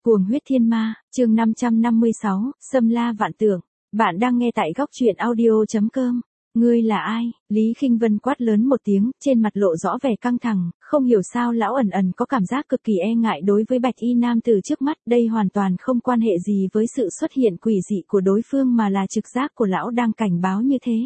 Cuồng huyết thiên ma, chương 556, Xâm la vạn tượng. Bạn đang nghe tại góc truyện audio.com. Ngươi là ai? Lý Khinh Vân quát lớn một tiếng, trên mặt lộ rõ vẻ căng thẳng, không hiểu sao lão ẩn ẩn có cảm giác cực kỳ e ngại đối với bạch y nam từ trước mắt, đây hoàn toàn không quan hệ gì với sự xuất hiện quỷ dị của đối phương mà là trực giác của lão đang cảnh báo như thế.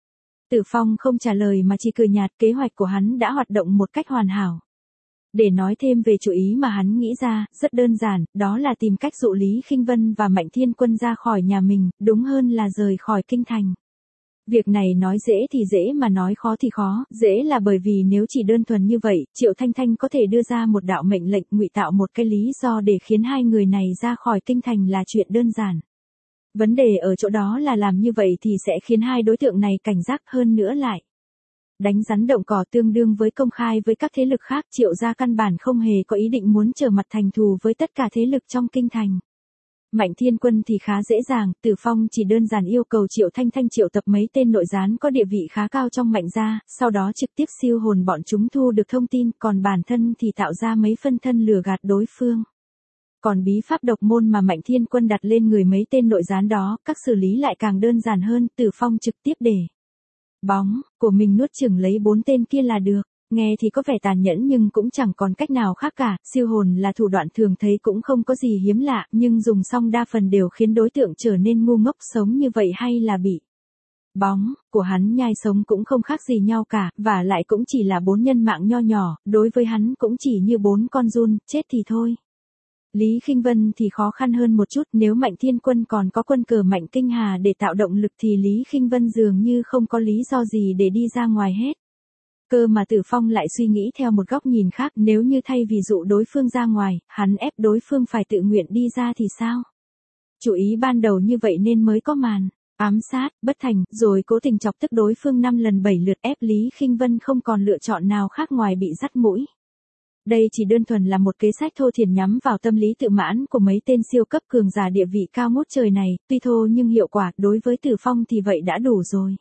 Tử Phong không trả lời mà chỉ cười nhạt, kế hoạch của hắn đã hoạt động một cách hoàn hảo. Để nói thêm về chủ ý mà hắn nghĩ ra, rất đơn giản, đó là tìm cách dụ Lý Khinh Vân và Mạnh Thiên Quân ra khỏi nhà mình, đúng hơn là rời khỏi kinh thành. Việc này nói dễ thì dễ mà nói khó thì khó, dễ là bởi vì nếu chỉ đơn thuần như vậy, Triệu Thanh Thanh có thể đưa ra một đạo mệnh lệnh ngụy tạo một cái lý do để khiến hai người này ra khỏi kinh thành là chuyện đơn giản. Vấn đề ở chỗ đó là làm như vậy thì sẽ khiến hai đối tượng này cảnh giác hơn nữa lại. Đánh rắn động cỏ tương đương với công khai với các thế lực khác, Triệu gia căn bản không hề có ý định muốn trở mặt thành thù với tất cả thế lực trong kinh thành. Mạnh Thiên Quân thì khá dễ dàng, Tử Phong chỉ đơn giản yêu cầu Triệu Thanh Thanh triệu tập mấy tên nội gián có địa vị khá cao trong Mạnh gia, sau đó trực tiếp siêu hồn bọn chúng thu được thông tin, còn bản thân thì tạo ra mấy phân thân lừa gạt đối phương. Còn bí pháp độc môn mà Mạnh Thiên Quân đặt lên người mấy tên nội gián đó, các xử lý lại càng đơn giản hơn, Tử Phong trực tiếp để bóng của mình nuốt chửng lấy 4 tên kia là được. Nghe thì có vẻ tàn nhẫn nhưng cũng chẳng còn cách nào khác cả, siêu hồn là thủ đoạn thường thấy cũng không có gì hiếm lạ, nhưng dùng xong đa phần đều khiến đối tượng trở nên ngu ngốc, sống như vậy hay là bị bóng của hắn nhai sống cũng không khác gì nhau cả, và lại cũng chỉ là 4 nhân mạng nho nhỏ, đối với hắn cũng chỉ như 4 con giun, chết thì thôi. Lý Khinh Vân thì khó khăn hơn một chút, nếu Mạnh Thiên Quân còn có quân cờ Mạnh Kinh Hà để tạo động lực thì Lý Khinh Vân dường như không có lý do gì để đi ra ngoài hết. Cơ mà Tử Phong lại suy nghĩ theo một góc nhìn khác, nếu như thay vì dụ đối phương ra ngoài, hắn ép đối phương phải tự nguyện đi ra thì sao? Chủ ý ban đầu như vậy nên mới có màn ám sát, bất thành, rồi cố tình chọc tức đối phương 5 lần 7 lượt, ép Lý Khinh Vân không còn lựa chọn nào khác ngoài bị dắt mũi. Đây chỉ đơn thuần là một kế sách thô thiển nhắm vào tâm lý tự mãn của mấy tên siêu cấp cường giả địa vị cao ngút trời này, tuy thô nhưng hiệu quả, đối với Tử Phong thì vậy đã đủ rồi.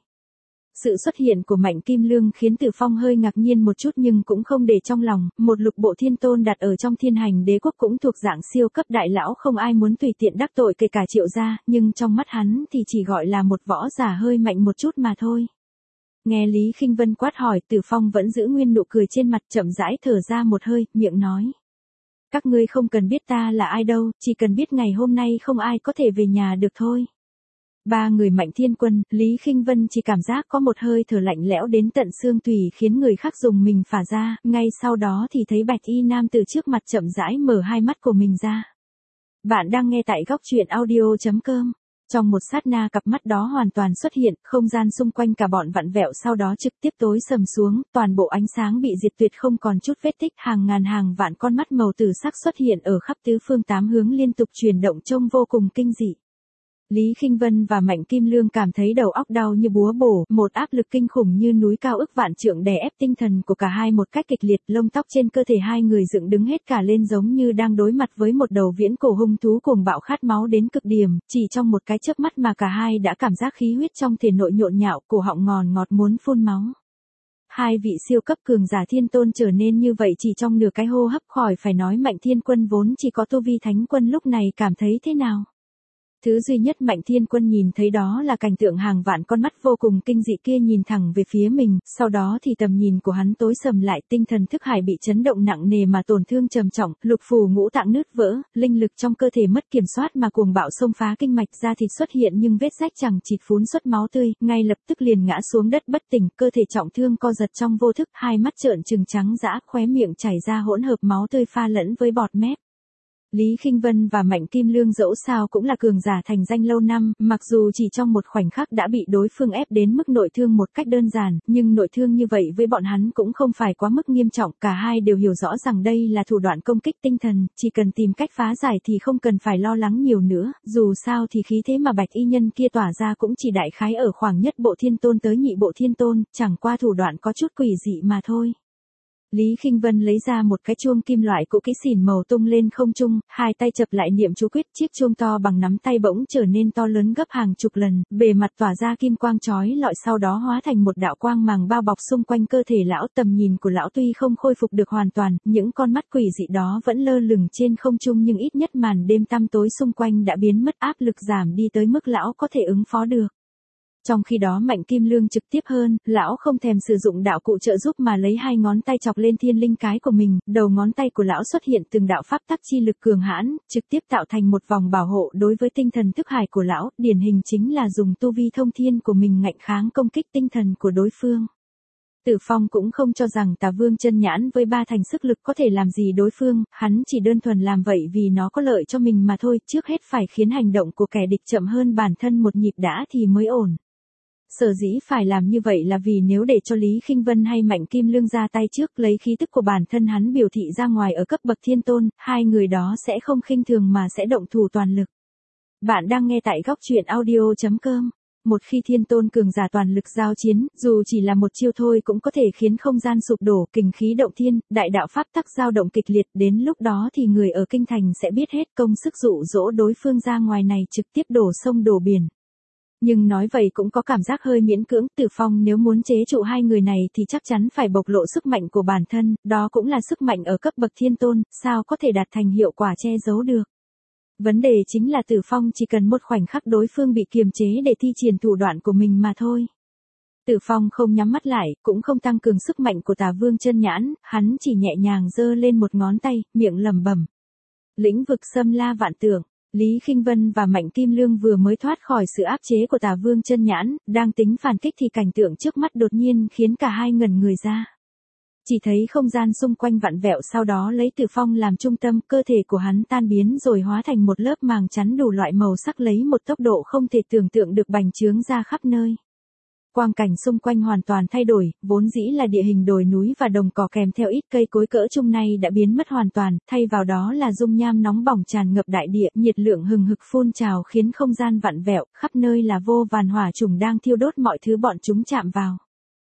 Sự xuất hiện của Mạnh Kim Lương khiến Tử Phong hơi ngạc nhiên một chút nhưng cũng không để trong lòng, một lục bộ thiên tôn đặt ở trong Thiên Hành Đế quốc cũng thuộc dạng siêu cấp đại lão, không ai muốn tùy tiện đắc tội kể cả Triệu gia, nhưng trong mắt hắn thì chỉ gọi là một võ giả hơi mạnh một chút mà thôi. Nghe Lý Khinh Vân quát hỏi, Tử Phong vẫn giữ nguyên nụ cười trên mặt, chậm rãi thở ra một hơi, miệng nói. Các ngươi không cần biết ta là ai đâu, chỉ cần biết ngày hôm nay không ai có thể về nhà được thôi. Ba người Mạnh Thiên Quân, Lý Khinh Vân chỉ cảm giác có một hơi thở lạnh lẽo đến tận xương tủy khiến người khác dùng mình phả ra, ngay sau đó thì thấy bạch y nam từ trước mặt chậm rãi mở hai mắt của mình ra. Bạn đang nghe tại góc truyện audio.com. Trong một sát na cặp mắt đó hoàn toàn xuất hiện, không gian xung quanh cả bọn vặn vẹo sau đó trực tiếp tối sầm xuống, toàn bộ ánh sáng bị diệt tuyệt không còn chút vết tích, hàng ngàn hàng vạn con mắt màu tử sắc xuất hiện ở khắp tứ phương tám hướng liên tục chuyển động trông vô cùng kinh dị. Lý Khinh Vân và Mạnh Kim Lương cảm thấy đầu óc đau như búa bổ, một áp lực kinh khủng như núi cao ức vạn trượng đè ép tinh thần của cả hai một cách kịch liệt, lông tóc trên cơ thể hai người dựng đứng hết cả lên giống như đang đối mặt với một đầu viễn cổ hung thú cuồng bạo khát máu đến cực điểm, chỉ trong một cái chớp mắt mà cả hai đã cảm giác khí huyết trong thể nội nhộn nhạo, cổ họng ngòn ngọt muốn phun máu. Hai vị siêu cấp cường giả thiên tôn trở nên như vậy chỉ trong nửa cái hô hấp, khỏi phải nói Mạnh Thiên Quân vốn chỉ có tu vi thánh quân lúc này cảm thấy thế nào. Thứ duy nhất Mạnh Thiên Quân nhìn thấy đó là cảnh tượng hàng vạn con mắt vô cùng kinh dị kia nhìn thẳng về phía mình, sau đó thì tầm nhìn của hắn tối sầm lại, tinh thần thức hải bị chấn động nặng nề mà tổn thương trầm trọng, lục phủ ngũ tạng nứt vỡ, linh lực trong cơ thể mất kiểm soát mà cuồng bạo xông phá kinh mạch, da thịt xuất hiện nhưng vết rách chẳng chịt phún xuất máu tươi, ngay lập tức liền ngã xuống đất bất tỉnh, cơ thể trọng thương co giật trong vô thức, hai mắt trợn trừng trắng dã, khóe miệng chảy ra hỗn hợp máu tươi pha lẫn với bọt mép. Lý Khinh Vân và Mạnh Kim Lương dẫu sao cũng là cường giả thành danh lâu năm, mặc dù chỉ trong một khoảnh khắc đã bị đối phương ép đến mức nội thương một cách đơn giản, nhưng nội thương như vậy với bọn hắn cũng không phải quá mức nghiêm trọng, cả hai đều hiểu rõ rằng đây là thủ đoạn công kích tinh thần, chỉ cần tìm cách phá giải thì không cần phải lo lắng nhiều nữa, dù sao thì khí thế mà bạch y nhân kia tỏa ra cũng chỉ đại khái ở khoảng nhất bộ thiên tôn tới nhị bộ thiên tôn, chẳng qua thủ đoạn có chút quỷ dị mà thôi. Lý Khinh Vân lấy ra một cái chuông kim loại cũ kỹ xỉn màu tung lên không trung, hai tay chập lại niệm chú quyết, chiếc chuông to bằng nắm tay bỗng trở nên to lớn gấp hàng chục lần, bề mặt tỏa ra kim quang chói lọi sau đó hóa thành một đạo quang màng bao bọc xung quanh cơ thể lão. Tầm nhìn của lão tuy không khôi phục được hoàn toàn, những con mắt quỷ dị đó vẫn lơ lửng trên không trung nhưng ít nhất màn đêm tăm tối xung quanh đã biến mất, áp lực giảm đi tới mức lão có thể ứng phó được. Trong khi đó Mạnh Kim Lương trực tiếp hơn, lão không thèm sử dụng đạo cụ trợ giúp mà lấy hai ngón tay chọc lên thiên linh cái của mình, đầu ngón tay của lão xuất hiện từng đạo pháp tắc chi lực cường hãn, trực tiếp tạo thành một vòng bảo hộ đối với tinh thần thức hải của lão, điển hình chính là dùng tu vi thông thiên của mình ngạnh kháng công kích tinh thần của đối phương. Tử Phong cũng không cho rằng Tà Vương Chân Nhãn với ba thành sức lực có thể làm gì đối phương, hắn chỉ đơn thuần làm vậy vì nó có lợi cho mình mà thôi, trước hết phải khiến hành động của kẻ địch chậm hơn bản thân một nhịp đã thì mới ổn. Sở dĩ phải làm như vậy là vì nếu để cho Lý Khinh Vân hay Mạnh Kim Lương ra tay trước lấy khí tức của bản thân hắn biểu thị ra ngoài ở cấp bậc thiên tôn, hai người đó sẽ không khinh thường mà sẽ động thủ toàn lực. Bạn đang nghe tại góc truyện audio.com. Một khi thiên tôn cường giả toàn lực giao chiến, dù chỉ là một chiêu thôi cũng có thể khiến không gian sụp đổ, kình khí động thiên, đại đạo pháp tắc dao động kịch liệt, đến lúc đó thì người ở kinh thành sẽ biết hết công sức dụ dỗ đối phương ra ngoài này trực tiếp đổ sông đổ biển. Nhưng nói vậy cũng có cảm giác hơi miễn cưỡng, Tử Phong nếu muốn chế trụ hai người này thì chắc chắn phải bộc lộ sức mạnh của bản thân, đó cũng là sức mạnh ở cấp bậc thiên tôn, sao có thể đạt thành hiệu quả che giấu được. Vấn đề chính là Tử Phong chỉ cần một khoảnh khắc đối phương bị kiềm chế để thi triển thủ đoạn của mình mà thôi. Tử Phong không nhắm mắt lại, cũng không tăng cường sức mạnh của Tà Vương Chân Nhãn, hắn chỉ nhẹ nhàng giơ lên một ngón tay, miệng lẩm bẩm. Lĩnh vực xâm la vạn tượng. Lý Khinh Vân và Mạnh Kim Lương vừa mới thoát khỏi sự áp chế của Tà Vương Chân Nhãn, đang tính phản kích thì cảnh tượng trước mắt đột nhiên khiến cả hai ngẩn người ra. Chỉ thấy không gian xung quanh vặn vẹo, sau đó lấy Tử Phong làm trung tâm, cơ thể của hắn tan biến rồi hóa thành một lớp màng chắn đủ loại màu sắc lấy một tốc độ không thể tưởng tượng được bành trướng ra khắp nơi. Quang cảnh xung quanh hoàn toàn thay đổi, vốn dĩ là địa hình đồi núi và đồng cỏ kèm theo ít cây cối cỡ trung này đã biến mất hoàn toàn, thay vào đó là dung nham nóng bỏng tràn ngập đại địa, nhiệt lượng hừng hực phun trào khiến không gian vặn vẹo, khắp nơi là vô vàn hỏa trùng đang thiêu đốt mọi thứ bọn chúng chạm vào.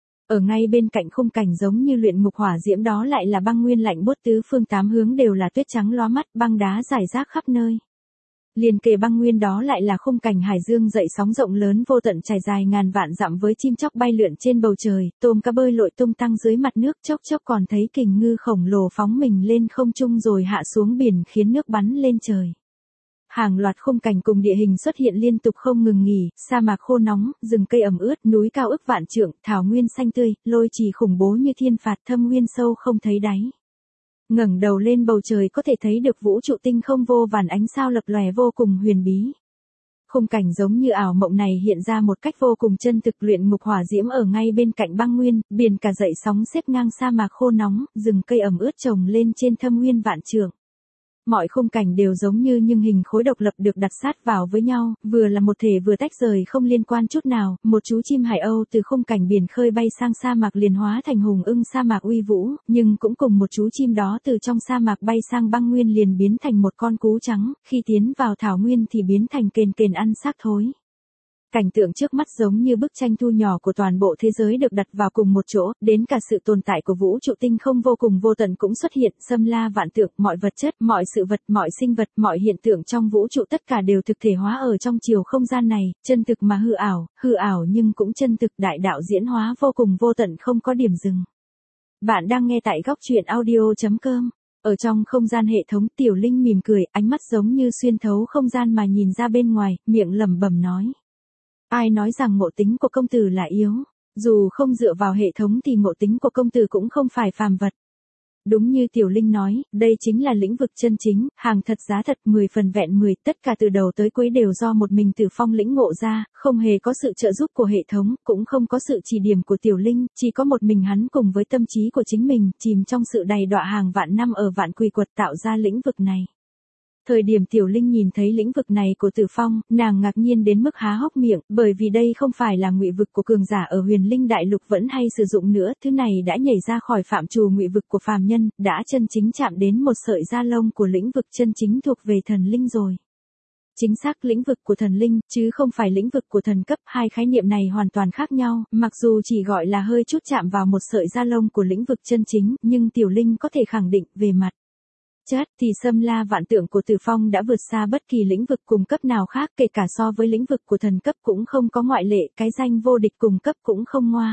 Ở ngay bên cạnh khung cảnh giống như luyện ngục hỏa diễm đó lại là băng nguyên lạnh buốt, tứ phương tám hướng đều là tuyết trắng lóa mắt, băng đá rải rác khắp nơi. Liền kề băng nguyên đó lại là khung cảnh hải dương dậy sóng rộng lớn vô tận trải dài ngàn vạn dặm với chim chóc bay lượn trên bầu trời, tôm cá bơi lội tung tăng dưới mặt nước, chốc chốc còn thấy kình ngư khổng lồ phóng mình lên không trung rồi hạ xuống biển khiến nước bắn lên trời. Hàng loạt khung cảnh cùng địa hình xuất hiện liên tục không ngừng nghỉ, sa mạc khô nóng, rừng cây ẩm ướt, núi cao ức vạn trượng, thảo nguyên xanh tươi, lôi trì khủng bố như thiên phạt, thâm nguyên sâu không thấy đáy. Ngẩng đầu lên bầu trời có thể thấy được vũ trụ tinh không vô vàn ánh sao lập lòe vô cùng huyền bí. Khung cảnh giống như ảo mộng này hiện ra một cách vô cùng chân thực, luyện ngục hỏa diễm ở ngay bên cạnh băng nguyên, biển cả dậy sóng xếp ngang sa mạc khô nóng, rừng cây ẩm ướt trồng lên trên thâm nguyên vạn trượng. Mọi khung cảnh đều giống như nhưng hình khối độc lập được đặt sát vào với nhau, vừa là một thể vừa tách rời không liên quan chút nào. Một chú chim hải âu từ khung cảnh biển khơi bay sang sa mạc liền hóa thành hùng ưng sa mạc uy vũ, nhưng cũng cùng một chú chim đó từ trong sa mạc bay sang băng nguyên liền biến thành một con cú trắng, khi tiến vào thảo nguyên thì biến thành kền kền ăn xác thối. Cảnh tượng trước mắt giống như bức tranh thu nhỏ của toàn bộ thế giới được đặt vào cùng một chỗ, đến cả sự tồn tại của vũ trụ tinh không vô cùng vô tận cũng xuất hiện, xâm la vạn tượng, mọi vật chất, mọi sự vật, mọi sinh vật, mọi hiện tượng trong vũ trụ tất cả đều thực thể hóa ở trong chiều không gian này, chân thực mà hư ảo nhưng cũng chân thực, đại đạo diễn hóa vô cùng vô tận không có điểm dừng. Bạn đang nghe tại góc truyện audio.com. Ở trong không gian hệ thống, Tiểu Linh mỉm cười, ánh mắt giống như xuyên thấu không gian mà nhìn ra bên ngoài, miệng lẩm bẩm nói. Ai nói rằng ngộ tính của công tử là yếu, dù không dựa vào hệ thống thì ngộ tính của công tử cũng không phải phàm vật. Đúng như Tiểu Linh nói, đây chính là lĩnh vực chân chính, hàng thật giá thật 10 phần vẹn 10, tất cả từ đầu tới cuối đều do một mình Tử Phong lĩnh ngộ ra, không hề có sự trợ giúp của hệ thống, cũng không có sự chỉ điểm của Tiểu Linh, chỉ có một mình hắn cùng với tâm trí của chính mình, chìm trong sự đầy đọa hàng vạn năm ở vạn quỷ quật tạo ra lĩnh vực này. Thời điểm Tiểu Linh nhìn thấy lĩnh vực này của Tử Phong, nàng ngạc nhiên đến mức há hốc miệng, bởi vì đây không phải là ngụy vực của cường giả ở Huyền Linh Đại Lục vẫn hay sử dụng nữa, thứ này đã nhảy ra khỏi phạm trù ngụy vực của phàm nhân, đã chân chính chạm đến một sợi da lông của lĩnh vực chân chính thuộc về thần linh rồi. Chính xác lĩnh vực của thần linh, chứ không phải lĩnh vực của thần cấp, hai khái niệm này hoàn toàn khác nhau, mặc dù chỉ gọi là hơi chút chạm vào một sợi da lông của lĩnh vực chân chính, nhưng Tiểu Linh có thể khẳng định về mặt chất thì xâm la vạn tượng của Tử Phong đã vượt xa bất kỳ lĩnh vực cùng cấp nào khác, kể cả so với lĩnh vực của thần cấp cũng không có ngoại lệ, cái danh vô địch cùng cấp cũng không ngoa.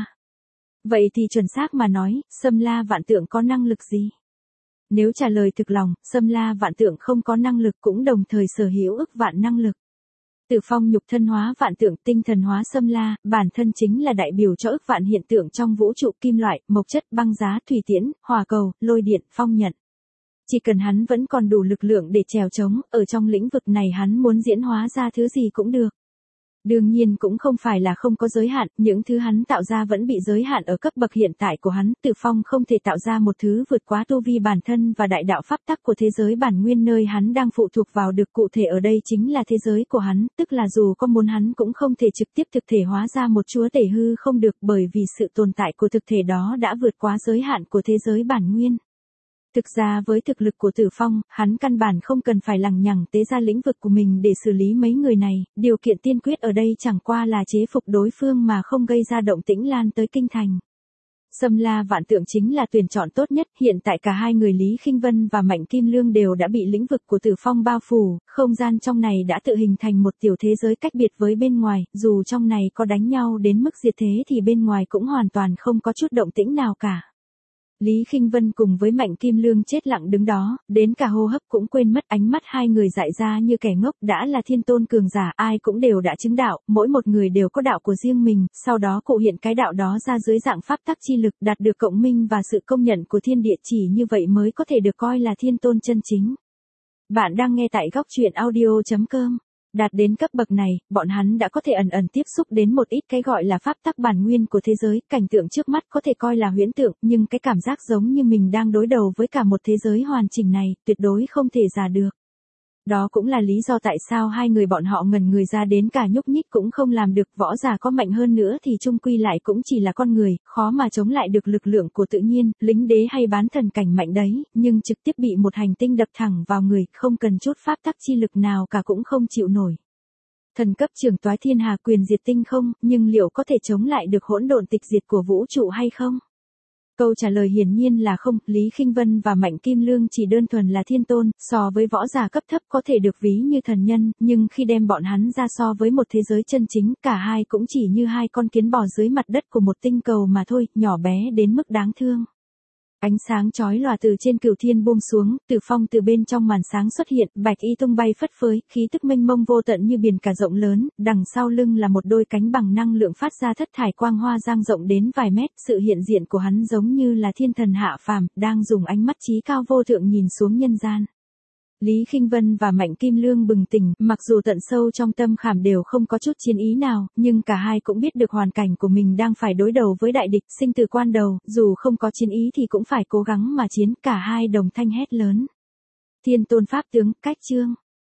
Vậy thì chuẩn xác mà nói, xâm la vạn tượng có năng lực gì? Nếu trả lời thực lòng, xâm la vạn tượng không có năng lực cũng đồng thời sở hữu ức vạn năng lực. Tử Phong nhục thân hóa vạn tượng, tinh thần hóa xâm la, bản thân chính là đại biểu cho ức vạn hiện tượng trong vũ trụ, kim loại, mộc chất, băng giá, thủy tiễn, hỏa cầu, lôi điện, phong nhận. Chỉ cần hắn vẫn còn đủ lực lượng để trèo trống, ở trong lĩnh vực này hắn muốn diễn hóa ra thứ gì cũng được. Đương nhiên cũng không phải là không có giới hạn, những thứ hắn tạo ra vẫn bị giới hạn ở cấp bậc hiện tại của hắn. Tử Phong không thể tạo ra một thứ vượt quá tu vi bản thân và đại đạo pháp tắc của thế giới bản nguyên nơi hắn đang phụ thuộc vào được, cụ thể ở đây chính là thế giới của hắn, tức là dù có muốn hắn cũng không thể trực tiếp thực thể hóa ra một chúa tể hư không được, bởi vì sự tồn tại của thực thể đó đã vượt quá giới hạn của thế giới bản nguyên. Thực ra với thực lực của Tử Phong, hắn căn bản không cần phải lằng nhằng tế ra lĩnh vực của mình để xử lý mấy người này, điều kiện tiên quyết ở đây chẳng qua là chế phục đối phương mà không gây ra động tĩnh lan tới kinh thành. Xâm la vạn tượng chính là tuyển chọn tốt nhất, hiện tại cả hai người Lý Khinh Vân và Mạnh Kim Lương đều đã bị lĩnh vực của Tử Phong bao phủ, không gian trong này đã tự hình thành một tiểu thế giới cách biệt với bên ngoài, dù trong này có đánh nhau đến mức diệt thế thì bên ngoài cũng hoàn toàn không có chút động tĩnh nào cả. Lý Khinh Vân cùng với Mạnh Kim Lương chết lặng đứng đó, đến cả hô hấp cũng quên mất, ánh mắt hai người dại ra như kẻ ngốc, đã là thiên tôn cường giả, ai cũng đều đã chứng đạo, mỗi một người đều có đạo của riêng mình, sau đó cụ hiện cái đạo đó ra dưới dạng pháp tắc chi lực, đạt được cộng minh và sự công nhận của thiên địa, chỉ như vậy mới có thể được coi là thiên tôn chân chính. Bạn đang nghe tại góc truyện audio.com. Đạt đến cấp bậc này, bọn hắn đã có thể ẩn ẩn tiếp xúc đến một ít cái gọi là pháp tắc bản nguyên của thế giới, cảnh tượng trước mắt có thể coi là huyễn tượng, nhưng cái cảm giác giống như mình đang đối đầu với cả một thế giới hoàn chỉnh này, tuyệt đối không thể giả được. Đó cũng là lý do tại sao hai người bọn họ ngẩn người ra đến cả nhúc nhích cũng không làm được, võ giả có mạnh hơn nữa thì chung quy lại cũng chỉ là con người, khó mà chống lại được lực lượng của tự nhiên, lính đế hay bán thần cảnh mạnh đấy, nhưng trực tiếp bị một hành tinh đập thẳng vào người, không cần chút pháp tắc chi lực nào cả cũng không chịu nổi. Thần cấp trưởng toái thiên hà quyền diệt tinh không, nhưng liệu có thể chống lại được hỗn độn tịch diệt của vũ trụ hay không? Câu trả lời hiển nhiên là không, Lý Khinh Vân và Mạnh Kim Lương chỉ đơn thuần là thiên tôn, so với võ giả cấp thấp có thể được ví như thần nhân, nhưng khi đem bọn hắn ra so với một thế giới chân chính, cả hai cũng chỉ như hai con kiến bò dưới mặt đất của một tinh cầu mà thôi, nhỏ bé đến mức đáng thương. Ánh sáng chói lòa từ trên cửu thiên buông xuống, Tử Phong từ bên trong màn sáng xuất hiện, bạch y tung bay phất phới, khí tức mênh mông vô tận như biển cả rộng lớn, đằng sau lưng là một đôi cánh bằng năng lượng phát ra thất thải quang hoa dang rộng đến vài mét, sự hiện diện của hắn giống như là thiên thần hạ phàm, đang dùng ánh mắt chí cao vô thượng nhìn xuống nhân gian. Lý Khinh Vân và Mạnh Kim Lương bừng tỉnh, mặc dù tận sâu trong tâm khảm đều không có chút chiến ý nào, nhưng cả hai cũng biết được hoàn cảnh của mình đang phải đối đầu với đại địch, sinh tử quan đầu, dù không có chiến ý thì cũng phải cố gắng mà chiến, cả hai đồng thanh hét lớn. Thiên tôn pháp tướng, cách chương.